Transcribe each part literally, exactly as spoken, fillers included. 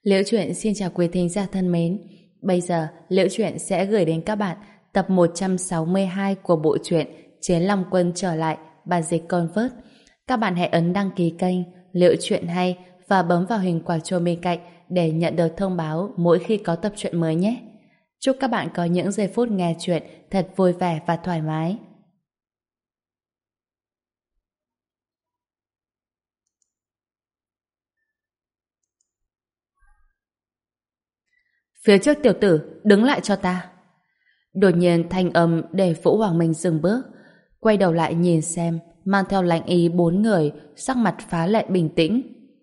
Liễu Chuyện xin chào quý thính giả thân mến. Bây giờ, Liễu Chuyện sẽ gửi đến các bạn tập một trăm sáu mươi hai của bộ truyện Chiến Long Quân trở lại, bản dịch Convert. Các bạn hãy ấn đăng ký kênh Liễu Chuyện hay và bấm vào hình quả chuông bên cạnh để nhận được thông báo mỗi khi có tập truyện mới nhé. Chúc các bạn có những giây phút nghe truyện thật vui vẻ và thoải mái. Phía trước tiểu tử, đứng lại cho ta. Đột nhiên thanh âm để Vũ Hoàng Minh dừng bước, quay đầu lại nhìn xem, mang theo lệnh ý bốn người, sắc mặt phá lệ bình tĩnh.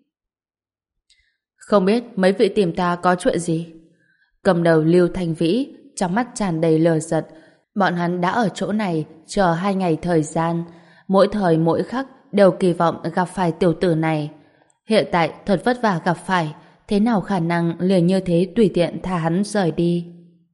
Không biết mấy vị tìm ta có chuyện gì? Cầm đầu Lưu Thanh Vĩ, trong mắt tràn đầy lờ giật. Bọn hắn đã ở chỗ này chờ hai ngày thời gian, mỗi thời mỗi khắc đều kỳ vọng gặp phải tiểu tử này. Hiện tại thật vất vả gặp phải, thế nào khả năng liền như thế tùy tiện thả hắn rời đi?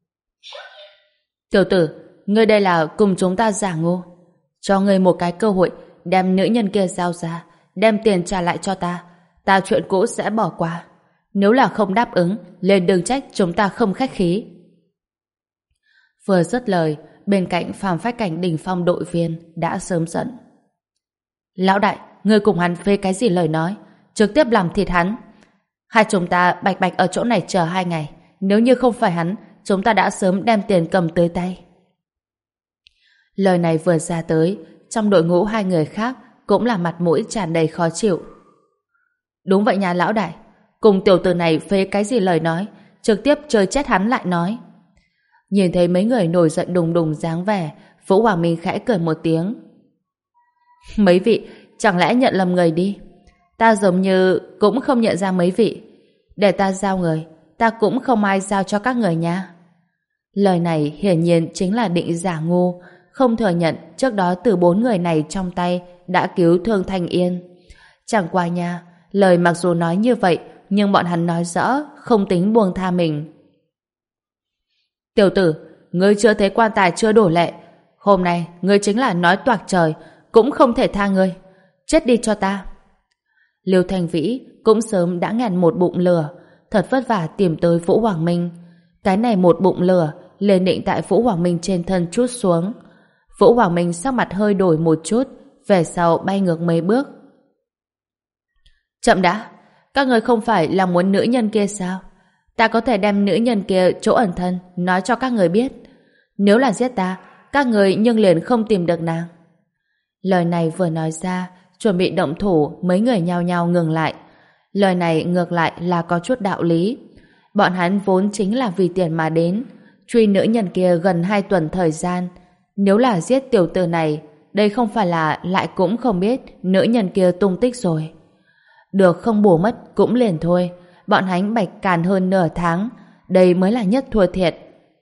Tiểu tử, ngươi đây là cùng chúng ta giả ngu. Cho ngươi một cái cơ hội, đem nữ nhân kia giao ra, đem tiền trả lại cho ta. Ta chuyện cũ sẽ bỏ qua. Nếu là không đáp ứng, liền đừng trách chúng ta không khách khí. Vừa dứt lời, bên cạnh phàm phách cảnh đỉnh phong đội viên đã sớm giận. Lão đại, ngươi cùng hắn phê cái gì lời nói? Trực tiếp làm thịt hắn. Hai chúng ta bạch bạch ở chỗ này chờ hai ngày. Nếu như không phải hắn, chúng ta đã sớm đem tiền cầm tới tay. Lời này vừa ra tới, trong đội ngũ hai người khác cũng là mặt mũi tràn đầy khó chịu. Đúng vậy nhà lão đại, cùng tiểu tử này phê cái gì lời nói, trực tiếp chơi chết hắn lại nói. Nhìn thấy mấy người nổi giận đùng đùng dáng vẻ, Vũ Hoàng Minh khẽ cười một tiếng. Mấy vị, chẳng lẽ nhận lầm người đi? Ta giống như cũng không nhận ra mấy vị. Để ta giao người, ta cũng không ai giao cho các người nha. Lời này hiển nhiên chính là định giả ngu, không thừa nhận trước đó từ bốn người này trong tay đã cứu Thương Thanh Yên. Chẳng qua nha, lời mặc dù nói như vậy, nhưng bọn hắn nói rõ không tính buông tha mình. Tiểu tử, ngươi chưa thấy quan tài chưa đổ lệ. Hôm nay ngươi chính là nói toạc trời, cũng không thể tha ngươi. Chết đi cho ta. Lưu Thanh Vĩ cũng sớm đã ngàn một bụng lửa, thật vất vả tìm tới Vũ Hoàng Minh. Cái này một bụng lửa liền định tại Vũ Hoàng Minh trên thân trút xuống. Vũ Hoàng Minh sắc mặt hơi đổi một chút, về sau bay ngược mấy bước. Chậm đã, các người không phải là muốn nữ nhân kia sao? Ta có thể đem nữ nhân kia chỗ ẩn thân nói cho các người biết. Nếu là giết ta, các người nhưng liền không tìm được nàng. Lời này vừa nói ra, chuẩn bị động thủ, mấy người nhao nhao ngừng lại. Lời này ngược lại là có chút đạo lý. Bọn hắn vốn chính là vì tiền mà đến, truy nữ nhân kia gần hai tuần thời gian. Nếu là giết tiểu tử này, đây không phải là lại cũng không biết nữ nhân kia tung tích rồi. Được không bổ mất cũng liền thôi, bọn hắn bạch càn hơn nửa tháng, đây mới là nhất thua thiệt.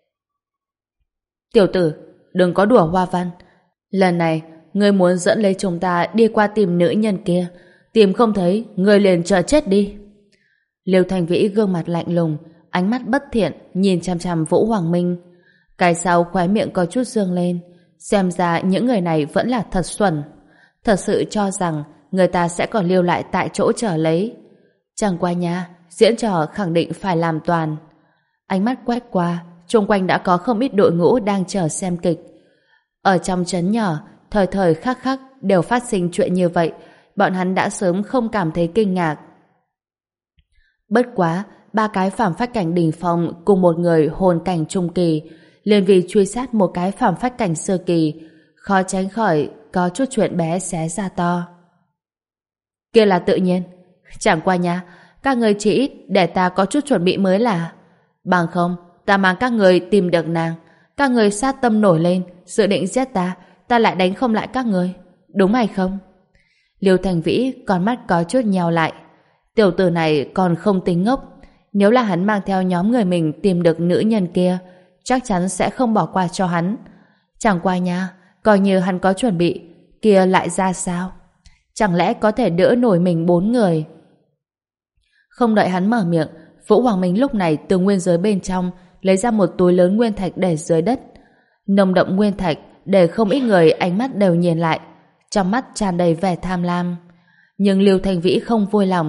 Tiểu tử, đừng có đùa hoa văn. Lần này, ngươi muốn dẫn lấy chúng ta đi qua tìm nữ nhân kia, tìm không thấy, ngươi liền chờ chết đi. Liêu Thành Vĩ gương mặt lạnh lùng, ánh mắt bất thiện, nhìn chằm chằm Vũ Hoàng Minh. Cái sau khóe miệng có chút dương lên, xem ra những người này vẫn là thật xuẩn. Thật sự cho rằng người ta sẽ còn lưu lại tại chỗ chờ lấy. Chẳng qua nha, diễn trò khẳng định phải làm toàn. Ánh mắt quét qua, xung quanh đã có không ít đội ngũ đang chờ xem kịch. Ở trong trấn nhỏ, thời thời khắc khắc đều phát sinh chuyện như vậy, bọn hắn đã sớm không cảm thấy kinh ngạc. Bất quá, ba cái phàm phách cảnh đỉnh phong cùng một người hồn cảnh trung kỳ, liền vì truy sát một cái phàm phách cảnh sơ kỳ, khó tránh khỏi có chút chuyện bé xé ra to. Kia là tự nhiên. Chẳng qua nha, các người chỉ ít để ta có chút chuẩn bị mới là. Bằng không, ta mang các người tìm được nàng, các người sát tâm nổi lên, dự định giết ta, ta lại đánh không lại các người. Đúng hay không? Liêu Thành Vĩ con mắt có chút nheo lại. Tiểu tử này còn không tính ngốc. Nếu là hắn mang theo nhóm người mình tìm được nữ nhân kia, chắc chắn sẽ không bỏ qua cho hắn. Chẳng qua nha, coi như hắn có chuẩn bị, kia lại ra sao? Chẳng lẽ có thể đỡ nổi mình bốn người? Không đợi hắn mở miệng, Vũ Hoàng Minh lúc này từ nguyên giới bên trong lấy ra một túi lớn nguyên thạch để dưới đất. Nồng đậm nguyên thạch để không ít người ánh mắt đều nhìn lại, trong mắt tràn đầy vẻ tham lam. Nhưng Lưu Thanh Vĩ không vui lòng.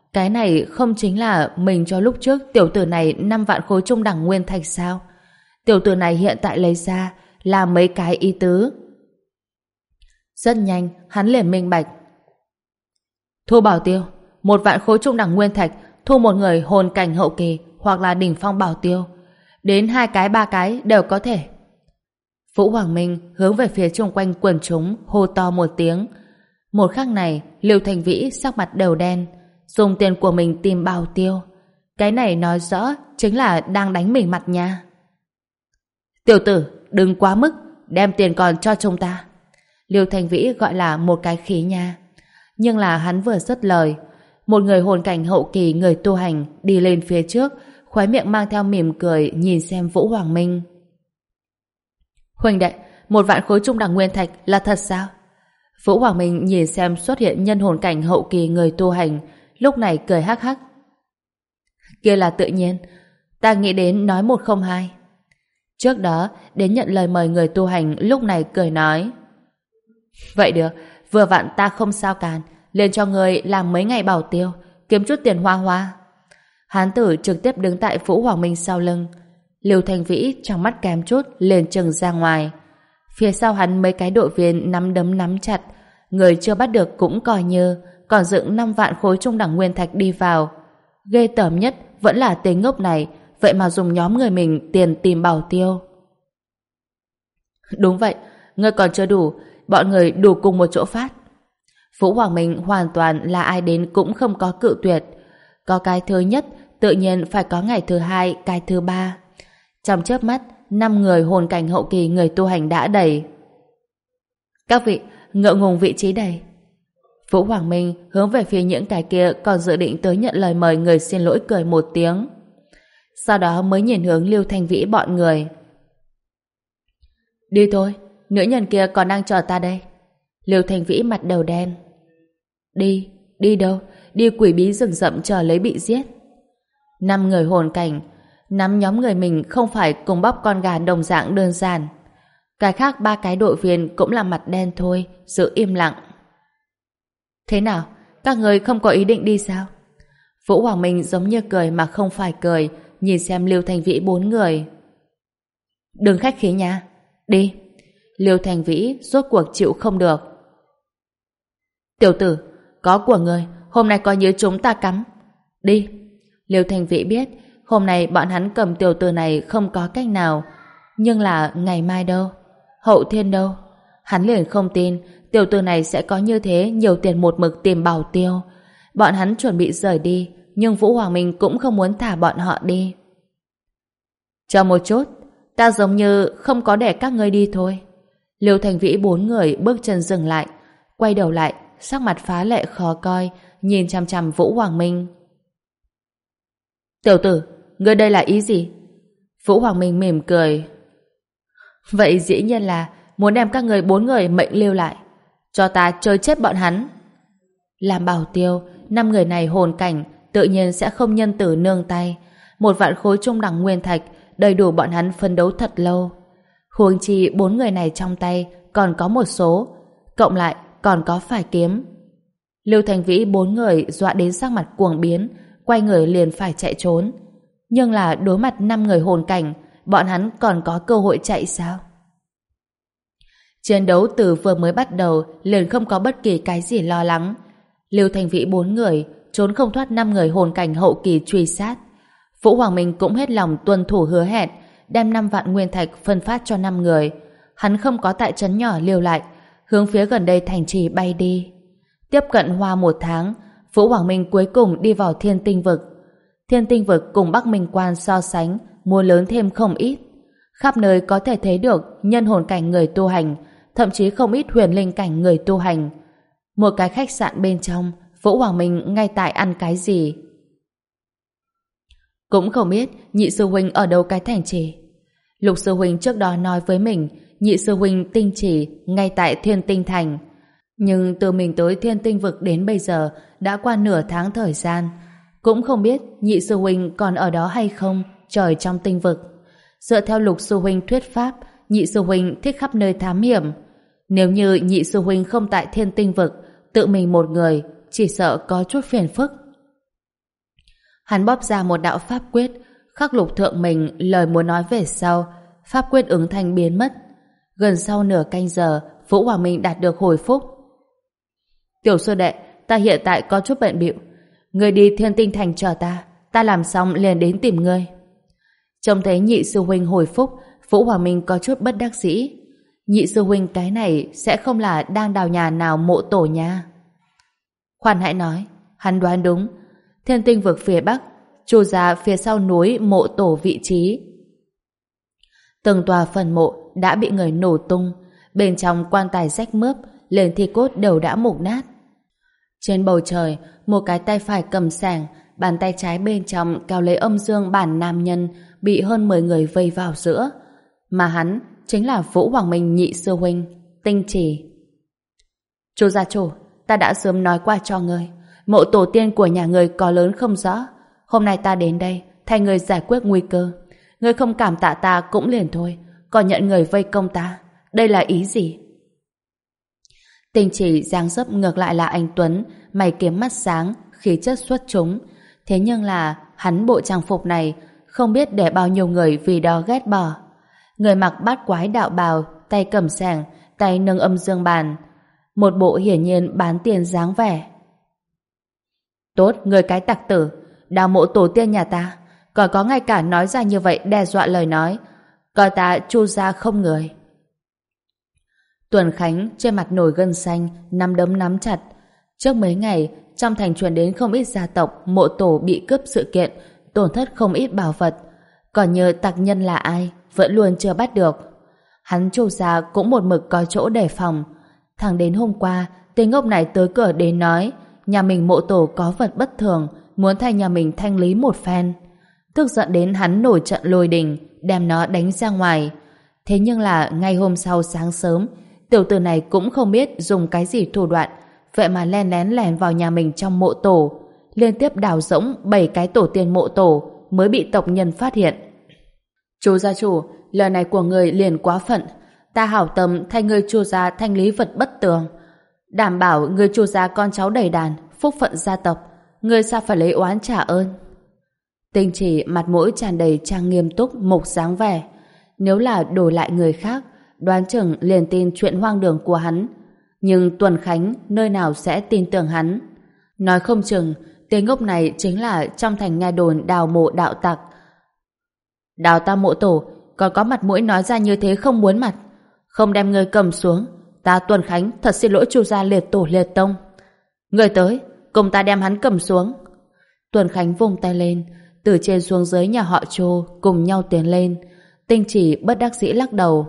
Cái này không chính là mình cho lúc trước tiểu tử này năm vạn khối trung đẳng nguyên thạch sao? Tiểu tử này hiện tại lấy ra là mấy cái ý tứ. Rất nhanh, hắn liền minh bạch. Thu bảo tiêu, một vạn khối trung đẳng nguyên thạch, thu một người hồn cảnh hậu kỳ hoặc là đỉnh phong bảo tiêu. Đến hai cái ba cái đều có thể. Vũ Hoàng Minh hướng về phía chung quanh quần chúng hô to một tiếng. Một khắc này, Lưu Thành Vĩ sắc mặt đều đen, dùng tiền của mình tìm bảo tiêu. Cái này nói rõ chính là đang đánh mình mặt nha. Tiểu tử, đừng quá mức, đem tiền còn cho chúng ta. Lưu Thành Vĩ gọi là một cái khí nha. Nhưng là hắn vừa dứt lời, một người hồn cảnh hậu kỳ người tu hành đi lên phía trước, khóe miệng mang theo mỉm cười nhìn xem Vũ Hoàng Minh. Huỳnh đệ, một vạn khối trung đẳng nguyên thạch là thật sao? Vũ Hoàng Minh nhìn xem xuất hiện nhân hồn cảnh hậu kỳ người tu hành, lúc này cười hắc hắc. Kia là tự nhiên, ta nghĩ đến nói một không hai. Trước đó, đến nhận lời mời người tu hành lúc này cười nói. Vậy được, vừa vặn ta không sao càn, liền cho người làm mấy ngày bảo tiêu, kiếm chút tiền hoa hoa. Hán tử trực tiếp đứng tại Vũ Hoàng Minh sau lưng. Lưu Thành Vĩ trong mắt kém chút liền chừng ra ngoài. Phía sau hắn mấy cái đội viên nắm đấm nắm chặt, người chưa bắt được cũng coi như, còn dựng năm vạn khối trung đẳng nguyên thạch đi vào. Ghê tởm nhất vẫn là tên ngốc này, vậy mà dùng nhóm người mình tiền tìm bảo tiêu. Đúng vậy, ngươi còn chưa đủ, bọn người đủ cùng một chỗ phát. Vũ Hoàng Minh hoàn toàn là ai đến cũng không có cự tuyệt. Có cái thứ nhất, tự nhiên phải có ngày thứ hai, cái thứ ba. Trong chớp mắt, năm người hồn cảnh hậu kỳ người tu hành đã đầy. Các vị, ngượng ngùng vị trí đầy. Vũ Hoàng Minh hướng về phía những cái kia còn dự định tới nhận lời mời người xin lỗi cười một tiếng. Sau đó mới nhìn hướng Lưu Thanh Vĩ bọn người. Đi thôi, nữ nhân kia còn đang chờ ta đây. Lưu Thanh Vĩ mặt đầu đen. Đi, đi đâu? Đi quỷ bí rừng rậm chờ lấy bị giết. Năm người hồn cảnh, năm nhóm người mình không phải cùng bóc con gà đồng dạng đơn giản. Cái khác ba cái đội viên cũng là mặt đen thôi, giữ im lặng. Thế nào? Các người không có ý định đi sao? Vũ Hoàng Minh giống như cười mà không phải cười, nhìn xem Lưu Thành Vĩ bốn người. Đừng khách khí nha. Đi. Lưu Thành Vĩ rốt cuộc chịu không được. Tiểu tử, có của người, hôm nay coi như chúng ta cắm. Đi. Lưu Thành Vĩ biết hôm nay bọn hắn cầm tiểu tử này không có cách nào, nhưng là ngày mai đâu? Hậu thiên đâu? Hắn liền không tin tiểu tử này sẽ có như thế nhiều tiền một mực tìm bảo tiêu. Bọn hắn chuẩn bị rời đi, nhưng Vũ Hoàng Minh cũng không muốn thả bọn họ đi. Chờ một chút, ta giống như không có để các ngươi đi thôi. Lưu Thành Vĩ bốn người bước chân dừng lại, quay đầu lại, sắc mặt phá lệ khó coi, nhìn chằm chằm Vũ Hoàng Minh. Tiểu tử, ngươi đây là ý gì? Vũ Hoàng Minh mỉm cười. Vậy dĩ nhiên là muốn đem các người bốn người mệnh lưu lại, cho ta chơi chết bọn hắn. Làm bảo tiêu, năm người này hồn cảnh, tự nhiên sẽ không nhân tử nương tay. Một vạn khối trung đẳng nguyên thạch đầy đủ bọn hắn phân đấu thật lâu. Huống chi bốn người này trong tay còn có một số, cộng lại còn có phải kiếm. Lưu Thành Vĩ bốn người dọa đến sắc mặt cuồng biến, quay người liền phải chạy trốn. Nhưng là đối mặt năm người hồn cảnh, bọn hắn còn có cơ hội chạy sao? Chiến đấu từ vừa mới bắt đầu liền không có bất kỳ cái gì lo lắng. Lưu Thành Vĩ bốn người trốn không thoát năm người hồn cảnh hậu kỳ truy sát. Vũ Hoàng Minh cũng hết lòng tuân thủ hứa hẹn, đem năm vạn nguyên thạch phân phát cho năm người. Hắn không có tại trấn nhỏ lưu lại, hướng phía gần đây thành trì bay đi. Tiếp cận hoa một tháng, Vũ Hoàng Minh cuối cùng đi vào Thiên Tinh Vực. Thiên Tinh Vực cùng Bắc Minh Quan so sánh, mua lớn thêm không ít. Khắp nơi có thể thấy được nhân hồn cảnh người tu hành, thậm chí không ít huyền linh cảnh người tu hành. Một cái khách sạn bên trong, Vũ Hoàng Minh ngay tại ăn cái gì. Cũng không biết nhị sư huynh ở đâu cái thành trì. Lục sư huynh trước đó nói với mình nhị sư huynh tinh trì ngay tại Thiên Tinh Thành. Nhưng từ mình tới Thiên Tinh Vực đến bây giờ đã qua nửa tháng thời gian. Cũng không biết nhị sư huynh còn ở đó hay không, trời trong tinh vực. Dựa theo Lục sư huynh thuyết pháp, nhị sư huynh thích khắp nơi thám hiểm. Nếu như nhị sư huynh không tại Thiên Tinh Vực, tự mình một người, chỉ sợ có chút phiền phức. Hắn bóp ra một đạo pháp quyết, khắc lục thượng mình lời muốn nói về sau, pháp quyết ứng thanh biến mất. Gần sau nửa canh giờ, Vũ Hoàng Minh đạt được hồi phúc. Tiểu sư đệ, ta hiện tại có chút bận bịu, ngươi đi Thiên Tinh Thành chờ ta, ta làm xong liền đến tìm ngươi. Trông thấy nhị sư huynh hồi phúc, Vũ Hoàng Minh có chút bất đắc dĩ. Nhị sư huynh cái này sẽ không là đang đào nhà nào mộ tổ nha. Khoan hãy nói, hắn đoán đúng. Thiên Tinh vực phía bắc, Chu gia phía sau núi mộ tổ vị trí. Từng tòa phần mộ đã bị người nổ tung, bên trong quan tài rách mướp, liền thi cốt đều đã mục nát. Trên bầu trời, một cái tay phải cầm sảng, bàn tay trái bên trong kéo lấy âm dương bản nam nhân, bị hơn mười người vây vào giữa. Mà hắn chính là Vũ Hoàng Minh nhị sư huynh, Tinh Chỉ. Chu gia chủ, ta đã sớm nói qua cho ngươi, mộ tổ tiên của nhà ngươi có lớn không rõ. Hôm nay ta đến đây, thay ngươi giải quyết nguy cơ. Ngươi không cảm tạ ta cũng liền thôi, còn nhận người vây công ta. Đây là ý gì? Tinh Chỉ dáng dấp ngược lại là anh Tuấn, mày kiếm mắt sáng, khí chất xuất chúng. Thế nhưng là hắn bộ trang phục này không biết để bao nhiêu người vì đó ghét bỏ. Người mặc bát quái đạo bào, tay cầm sảng, tay nâng âm dương bàn, một bộ hiển nhiên bán tiền dáng vẻ. Tốt, người cái tặc tử, đào mộ tổ tiên nhà ta, còn có ngay cả nói ra như vậy đe dọa lời nói, coi ta Chu gia không người. Tuần Khánh trên mặt nổi gân xanh, nắm đấm nắm chặt. Trước mấy ngày, trong thành truyền đến không ít gia tộc mộ tổ bị cướp sự kiện, tổn thất không ít bảo vật. Còn nhờ tặc nhân là ai, vẫn luôn chưa bắt được. Hắn Chu gia cũng một mực có chỗ đề phòng. Thẳng đến hôm qua, tên ngốc này tới cửa đến nói nhà mình mộ tổ có vật bất thường, muốn thay nhà mình thanh lý một phen. Tức giận đến hắn nổi trận lôi đình, đem nó đánh ra ngoài. Thế nhưng là ngay hôm sau sáng sớm, tiểu tử này cũng không biết dùng cái gì thủ đoạn, vậy mà len lén lẻn vào nhà mình trong mộ tổ, liên tiếp đào rỗng bảy cái tổ tiên mộ tổ, mới bị tộc nhân phát hiện. Chu gia chủ, lời này của người liền quá phận. Ta hảo tâm thay người Chu gia thanh lý vật bất tường, đảm bảo người Chu gia con cháu đầy đàn, phúc phận gia tộc. Người sao phải lấy oán trả ơn? Tinh Chỉ mặt mũi tràn đầy trang nghiêm túc, mục dáng vẻ. Nếu là đổi lại người khác, đoán chừng liền tin chuyện hoang đường của hắn. Nhưng Tuần Khánh nơi nào sẽ tin tưởng hắn? Nói không chừng tên ngốc này chính là trong thành nghe đồn đào mộ đạo tặc. Đào ta mộ tổ, còn có mặt mũi nói ra như thế không muốn mặt. Không đem ngươi cầm xuống, ta Tuần Khánh thật xin lỗi Chu gia liệt tổ liệt tông. Người tới, cùng ta đem hắn cầm xuống. Tuần Khánh vung tay lên, từ trên xuống dưới nhà họ Chu cùng nhau tiến lên. Tinh Chỉ bất đắc dĩ lắc đầu.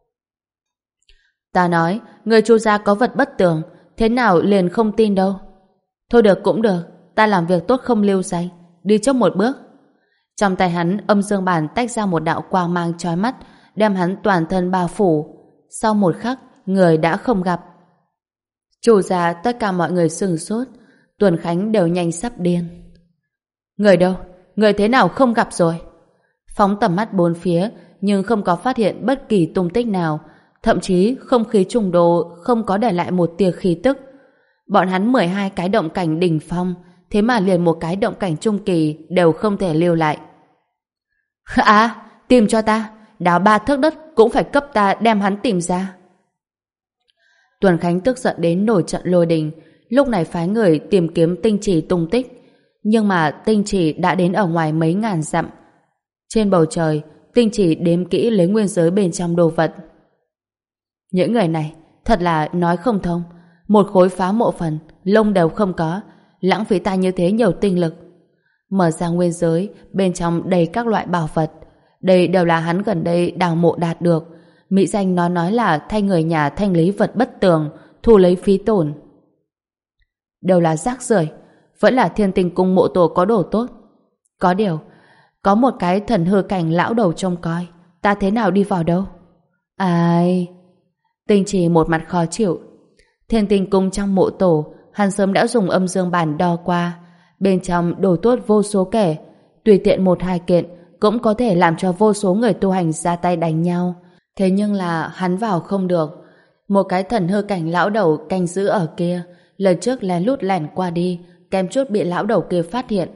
Ta nói, người Chu gia có vật bất tường, thế nào liền không tin đâu. Thôi được cũng được, ta làm việc tốt không lưu danh, đi trước một bước. Trong tay hắn, âm dương bản tách ra một đạo quang mang chói mắt, đem hắn toàn thân bao phủ. Sau một khắc, người đã không gặp. Chu gia tất cả mọi người sửng sốt, Tuần Khánh đều nhanh sắp điên. Người đâu? Người thế nào không gặp rồi? Phóng tầm mắt bốn phía, nhưng không có phát hiện bất kỳ tung tích nào, thậm chí không khí trùng đồ không có để lại một tia khí tức. Bọn hắn mười hai cái động cảnh đỉnh phong, thế mà liền một cái động cảnh trung kỳ đều không thể lưu lại. À, tìm cho ta, đào ba thước đất cũng phải cấp ta đem hắn tìm ra. Tuần Khánh tức giận đến nổi trận lôi đình, lúc này phái người tìm kiếm Tinh Chỉ tung tích. Nhưng mà Tinh Chỉ đã đến ở ngoài mấy ngàn dặm. Trên bầu trời, Tinh Chỉ đếm kỹ lấy nguyên giới bên trong đồ vật. Những người này thật là nói không thông. Một khối phá mộ phần, lông đều không có, lãng phí ta như thế nhiều tinh lực. Mở ra nguyên giới, bên trong đầy các loại bảo vật. Đây đều là hắn gần đây đào mộ đạt được. Mỹ danh nó nói là thay người nhà thanh lý vật bất tường, thu lấy phí tổn. Đều là rác rưởi, vẫn là Thiên Tinh cung mộ tổ có đồ tốt. Có điều, có một cái thần hư cảnh lão đầu trông coi, ta thế nào đi vào đâu? Ai... Tinh Chỉ một mặt khó chịu. Thiên Tinh cung trong mộ tổ, hắn sớm đã dùng âm dương bản đo qua. Bên trong đồ tốt vô số kể, tùy tiện một hai kiện cũng có thể làm cho vô số người tu hành ra tay đánh nhau. Thế nhưng là hắn vào không được. Một cái thần hư cảnh lão đầu canh giữ ở kia, lần trước lén lút lẻn qua đi, kém chút bị lão đầu kia phát hiện.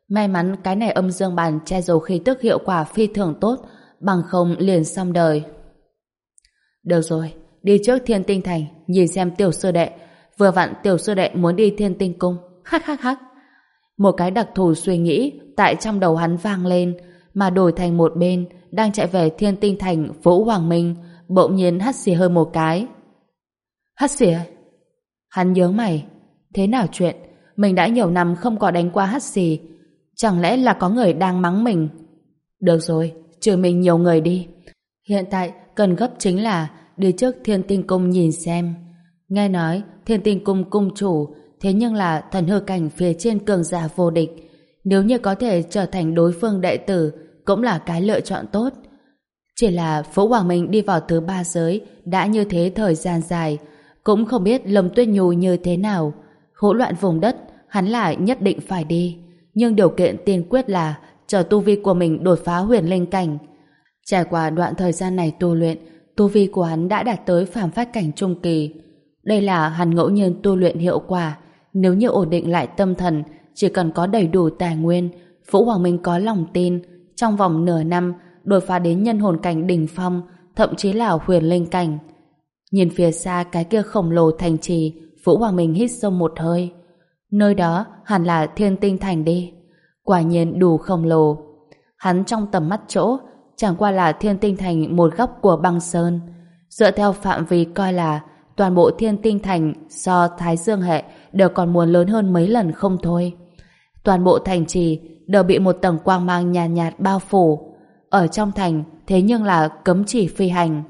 May mắn cái này âm dương bàn che giấu khí tức hiệu quả phi thường tốt, bằng không liền xong đời. Được rồi, đi trước Thiên Tinh Thành, nhìn xem tiểu sư đệ. Vừa vặn tiểu sư đệ muốn đi Thiên Tinh Cung. Hắc hắc hắc. Một cái đặc thù suy nghĩ tại trong đầu hắn vang lên, mà đổi thành một bên, đang chạy về Thiên Tinh Thành Vũ Hoàng Minh, bỗng nhiên hắt xì hơi một cái. Hắt xì? Hắn nhớ mày. Thế nào chuyện? Mình đã nhiều năm không có đánh qua hắt xì. Chẳng lẽ là có người đang mắng mình? Được rồi, trừ mình nhiều người đi. Hiện tại cần gấp chính là đi trước Thiên Tinh Cung nhìn xem. Nghe nói Thiên Tinh Cung cung chủ thế nhưng là thần hư cảnh phía trên cường giả vô địch. Nếu như có thể trở thành đối phương đệ tử cũng là cái lựa chọn tốt. Chỉ là Vũ Hoàng Minh đi vào thứ ba giới đã như thế thời gian dài, cũng không biết Lâm Tuyết Nhu như thế nào. Hỗn loạn vùng đất hắn lại nhất định phải đi, nhưng điều kiện tiên quyết là chờ tu vi của mình đột phá huyền linh cảnh. Trải qua đoạn thời gian này tu luyện, tu vi của hắn đã đạt tới phàm phách cảnh trung kỳ. Đây là hắn ngẫu nhiên tu luyện hiệu quả. Nếu như ổn định lại tâm thần, chỉ cần có đầy đủ tài nguyên, Vũ Hoàng Minh có lòng tin trong vòng nửa năm đột phá đến nhân hồn cảnh đỉnh phong, thậm chí là huyền linh cảnh. Nhìn phía xa cái kia khổng lồ thành trì, Vũ Hoàng Minh hít sâu một hơi. Nơi đó hẳn là Thiên Tinh Thành đi. Quả nhiên đủ khổng lồ. Hắn trong tầm mắt chỗ chẳng qua là Thiên Tinh Thành một góc của băng sơn. Dựa theo phạm vi coi là toàn bộ Thiên Tinh Thành so Thái Dương hệ đều còn muốn lớn hơn mấy lần không thôi. Toàn bộ thành trì đều bị một tầng quang mang nhàn nhạt, nhạt bao phủ. Ở trong thành thế nhưng là cấm chỉ phi hành.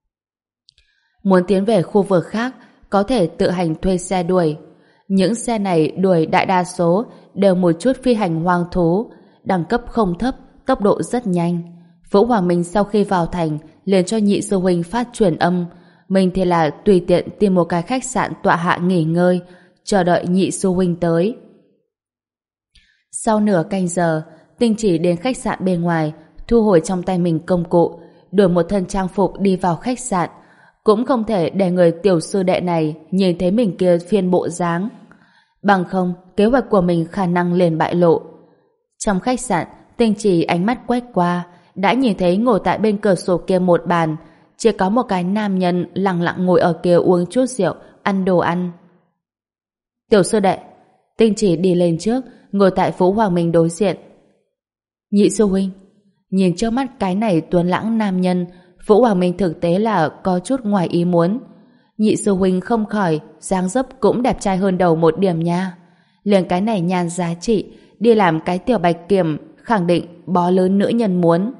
Muốn tiến về khu vực khác có thể tự hành thuê xe đuổi. Những xe này đuổi đại đa số đều một chút phi hành hoang thú, đẳng cấp không thấp, tốc độ rất nhanh. Vũ Hoàng Minh sau khi vào thành liền cho nhị sư huynh phát truyền âm, mình thì là tùy tiện tìm một cái khách sạn tọa hạ nghỉ ngơi, chờ đợi nhị sư huynh tới. Sau nửa canh giờ, Tinh Chỉ đến khách sạn bên ngoài, thu hồi trong tay mình công cụ, đổi một thân trang phục đi vào khách sạn. Cũng không thể để người tiểu sư đệ này nhìn thấy mình kia phiên bộ dáng. Bằng không, kế hoạch của mình khả năng liền bại lộ. Trong khách sạn, Tinh Chỉ ánh mắt quét qua, đã nhìn thấy ngồi tại bên cửa sổ kia một bàn, chỉ có một cái nam nhân lặng lặng ngồi ở kia uống chút rượu, ăn đồ ăn. Tiểu sư đệ, Tinh Chỉ đi lên trước, ngồi tại Vũ Hoàng Minh đối diện. Nhị sư huynh, nhìn trước mắt cái này tuấn lãng nam nhân, Vũ Hoàng Minh thực tế là có chút ngoài ý muốn. Nhị sư huynh không khỏi, dáng dấp cũng đẹp trai hơn đầu một điểm nha. Liền cái này nhan giá trị, đi làm cái tiểu bạch kiểm, khẳng định bó lớn nữ nhân muốn.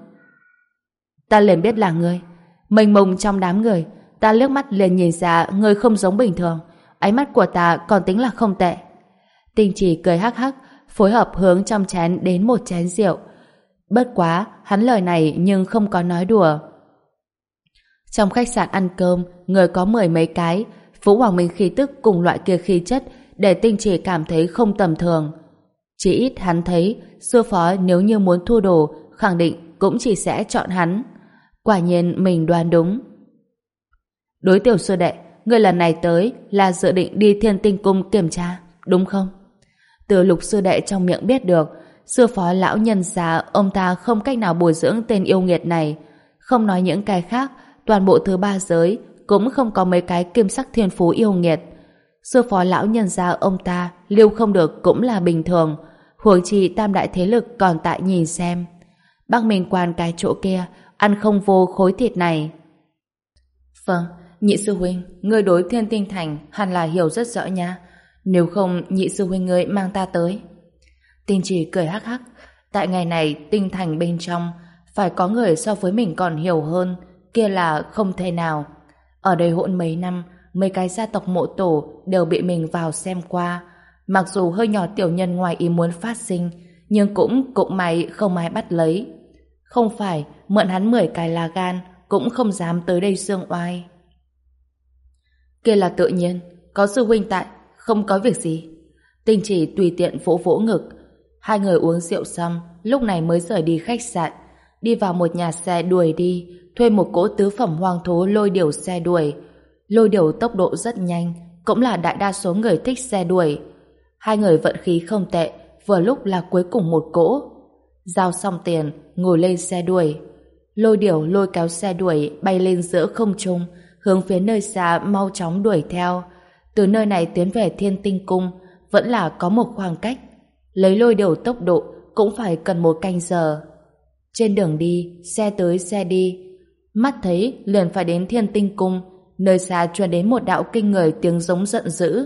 Ta liền biết là ngươi. Mênh mông trong đám người, ta liếc mắt liền nhìn ra ngươi không giống bình thường. Ánh mắt của ta còn tính là không tệ. Tinh Chỉ cười hắc hắc, phối hợp hướng trong chén đến một chén rượu. Bất quá, hắn lời này nhưng không có nói đùa. Trong khách sạn ăn cơm, người có mười mấy cái, Vũ Hoàng Minh khí tức cùng loại kia khí chất để Tinh Chỉ cảm thấy không tầm thường. Chỉ ít hắn thấy, sư phó nếu như muốn thua đồ, khẳng định cũng chỉ sẽ chọn hắn. Quả nhiên mình đoán đúng. Đối tiểu sư đệ, người lần này tới là dự định đi Thiên Tinh Cung kiểm tra, đúng không? Từ Lục sư đệ trong miệng biết được, sư phó lão nhân già ông ta không cách nào bồi dưỡng tên yêu nghiệt này. Không nói những cái khác, toàn bộ thứ ba giới cũng không có mấy cái kim sắc thiên phú yêu nghiệt. Sư phó lão nhân gia ông ta lưu không được cũng là bình thường, huống chi tam đại thế lực còn tại nhìn xem. Bắc Minh Quan cái chỗ kia ăn không vô khối thịt này. Vâng, nhị sư huynh, ngươi đối Thiên Tinh Thành hẳn là hiểu rất rõ nha. Nếu không nhị sư huynh ngươi mang ta tới. Tinh Chỉ cười hắc hắc. Tại ngày này Tinh Thành bên trong phải có người so với mình còn hiểu hơn, kia là không thể nào. Ở đây hỗn mấy năm, mấy cái gia tộc mộ tổ đều bị mình vào xem qua. Mặc dù hơi nhỏ tiểu nhân ngoài ý muốn phát sinh, nhưng cũng cũng may không ai bắt lấy. Không phải mượn hắn mười cái lá gan cũng không dám tới đây xương oai. Kia là tự nhiên, có sư huynh tại, không có việc gì. Tinh Chỉ tùy tiện vỗ vỗ ngực. Hai người uống rượu xong, lúc này mới rời đi khách sạn, đi vào một nhà xe đuổi đi, thuê một cỗ tứ phẩm hoang thú lôi điểu xe đuổi. Lôi điểu tốc độ rất nhanh, cũng là đại đa số người thích xe đuổi. Hai người vận khí không tệ, vừa lúc là cuối cùng một cỗ. Giao xong tiền, ngồi lên xe đuổi. Lôi Điểu lôi kéo xe đuổi bay lên giữa không trung, hướng phía nơi xa mau chóng đuổi theo. Từ nơi này tiến về Thiên Tinh Cung vẫn là có một khoảng cách. Lấy Lôi Điểu tốc độ cũng phải cần một canh giờ. Trên đường đi, xe tới xe đi. Mắt thấy liền phải đến Thiên Tinh Cung, nơi xa truyền đến một đạo kinh người tiếng giống giận dữ.